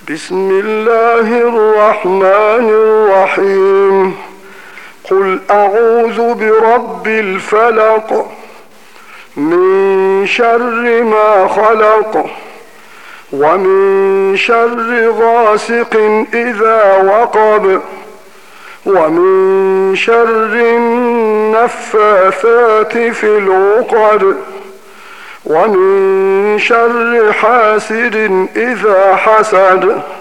بسم الله الرحمن الرحيم. قل أعوذ برب الفلق من شر ما خلق ومن شر غاسق إذا وقب ومن شر النفاثات في العقد ومن شر حاسد إذا حسد.